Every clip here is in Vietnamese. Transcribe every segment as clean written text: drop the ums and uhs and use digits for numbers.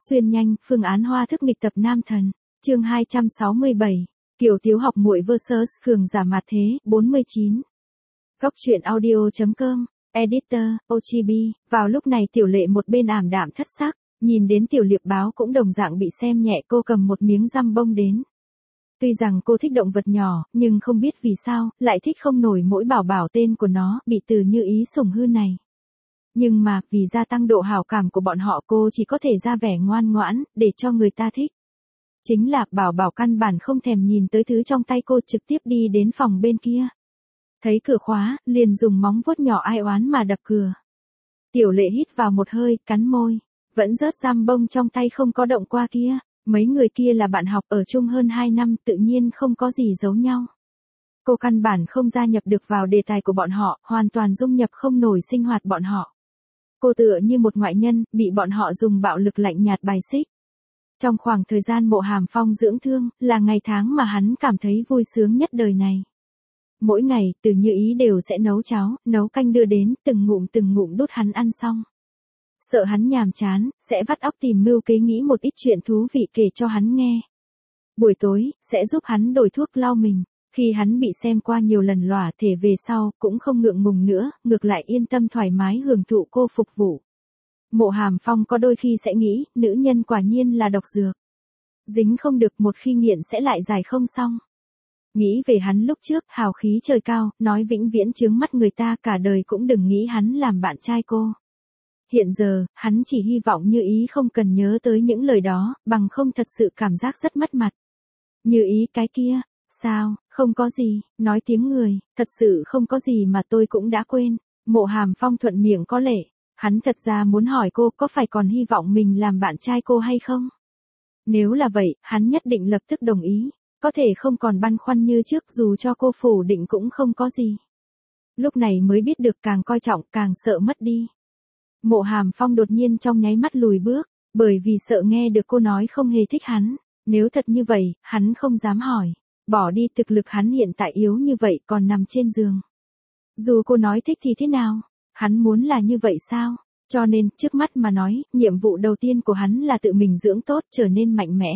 Xuyên nhanh, phương án hoa thức nghịch tập nam thần. Chương 267. Kiều Tiếu học muội vs Cường giả mạt thế, 49. Góc truyện audio.com, Editor, OGB. Vào lúc này Tiểu Lệ một bên ảm đạm thất sắc, nhìn đến Tiểu Liệp Báo cũng đồng dạng bị xem nhẹ, cô cầm một miếng răm bông đến. Tuy rằng cô thích động vật nhỏ, nhưng không biết vì sao, lại thích không nổi mỗi bảo bảo tên của nó bị Từ Như Ý sủng hư này. Nhưng mà, vì gia tăng độ hảo cảm của bọn họ, cô chỉ có thể ra vẻ ngoan ngoãn, để cho người ta thích. Chính là, bảo bảo căn bản không thèm nhìn tới thứ trong tay cô, trực tiếp đi đến phòng bên kia. Thấy cửa khóa, liền dùng móng vuốt nhỏ ai oán mà đập cửa. Tiểu Lệ hít vào một hơi, cắn môi. Vẫn rớt răm bông trong tay không có động qua kia. Mấy người kia là bạn học ở chung hơn 2 năm, tự nhiên không có gì giấu nhau. Cô căn bản không gia nhập được vào đề tài của bọn họ, hoàn toàn dung nhập không nổi sinh hoạt bọn họ. Cô tựa như một ngoại nhân, bị bọn họ dùng bạo lực lạnh nhạt bài xích. Trong khoảng thời gian Mộ Hàm Phong dưỡng thương, là ngày tháng mà hắn cảm thấy vui sướng nhất đời này. Mỗi ngày, Từ Như Ý đều sẽ nấu cháo, nấu canh đưa đến, từng ngụm đút hắn ăn xong. Sợ hắn nhàm chán, sẽ vắt óc tìm mưu kế nghĩ một ít chuyện thú vị kể cho hắn nghe. Buổi tối, sẽ giúp hắn đổi thuốc lau mình. Khi hắn bị xem qua nhiều lần lòa thể về sau, cũng không ngượng ngùng nữa, ngược lại yên tâm thoải mái hưởng thụ cô phục vụ. Mộ Hàm Phong có đôi khi sẽ nghĩ, nữ nhân quả nhiên là độc dược. Dính không được, một khi nghiện sẽ lại giải không xong. Nghĩ về hắn lúc trước, hào khí trời cao, nói vĩnh viễn chướng mắt người ta, cả đời cũng đừng nghĩ hắn làm bạn trai cô. Hiện giờ, hắn chỉ hy vọng Như Ý không cần nhớ tới những lời đó, bằng không thật sự cảm giác rất mất mặt. Như Ý cái kia, sao, không có gì, nói tiếng người, thật sự không có gì mà tôi cũng đã quên. Mộ Hàm Phong thuận miệng có lệ, hắn thật ra muốn hỏi cô có phải còn hy vọng mình làm bạn trai cô hay không? Nếu là vậy, hắn nhất định lập tức đồng ý, có thể không còn băn khoăn như trước, dù cho cô phủ định cũng không có gì. Lúc này mới biết được càng coi trọng càng sợ mất đi. Mộ Hàm Phong đột nhiên trong nháy mắt lùi bước, bởi vì sợ nghe được cô nói không hề thích hắn. Nếu thật như vậy, hắn không dám hỏi. Bỏ đi, thực lực hắn hiện tại yếu như vậy còn nằm trên giường. Dù cô nói thích thì thế nào? Hắn muốn là như vậy sao? Cho nên, trước mắt mà nói, nhiệm vụ đầu tiên của hắn là tự mình dưỡng tốt, trở nên mạnh mẽ.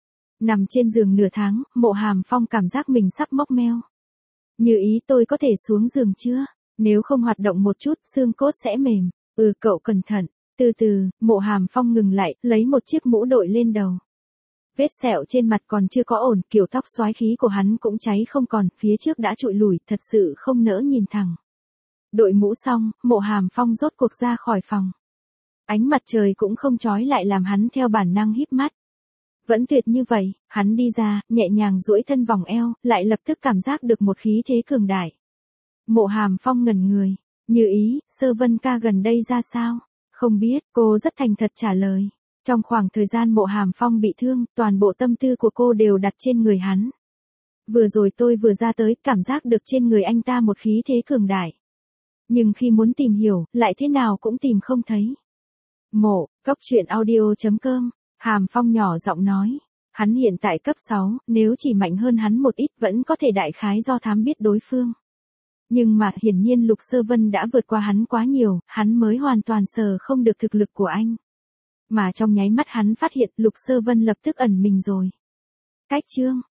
Nằm trên giường nửa tháng, Mộ Hàm Phong cảm giác mình sắp mốc meo. Như Ý, tôi có thể xuống giường chưa? Nếu không hoạt động một chút, xương cốt sẽ mềm. Cậu cẩn thận. Từ từ, Mộ Hàm Phong ngừng lại, lấy một chiếc mũ đội lên đầu. Vết sẹo trên mặt còn chưa có ổn, kiểu tóc xoái khí của hắn cũng cháy không còn, phía trước đã trụi lủi, thật sự không nỡ nhìn thẳng. Đội mũ xong, Mộ Hàm Phong rốt cuộc ra khỏi phòng. Ánh mặt trời cũng không chói lại làm hắn theo bản năng híp mắt. Vẫn tuyệt như vậy, hắn đi ra, nhẹ nhàng duỗi thân vòng eo, lại lập tức cảm giác được một khí thế cường đại. Mộ Hàm Phong ngẩn người. Như Ý, Sơ Vân ca gần đây ra sao? Không biết, cô rất thành thật trả lời. Trong khoảng thời gian Mộ Hàm Phong bị thương, toàn bộ tâm tư của cô đều đặt trên người hắn. Vừa rồi tôi vừa ra tới, cảm giác được trên người anh ta một khí thế cường đại. Nhưng khi muốn tìm hiểu, lại thế nào cũng tìm không thấy. Góc truyện audio.com, Hàm Phong nhỏ giọng nói. Hắn hiện tại cấp 6, nếu chỉ mạnh hơn hắn một ít vẫn có thể đại khái do thám biết đối phương. Nhưng mà, hiển nhiên Lục Sơ Vân đã vượt qua hắn quá nhiều, hắn mới hoàn toàn sờ không được thực lực của anh. Mà trong nháy mắt hắn phát hiện Lục Sơ Vân lập tức ẩn mình rồi. Cách chương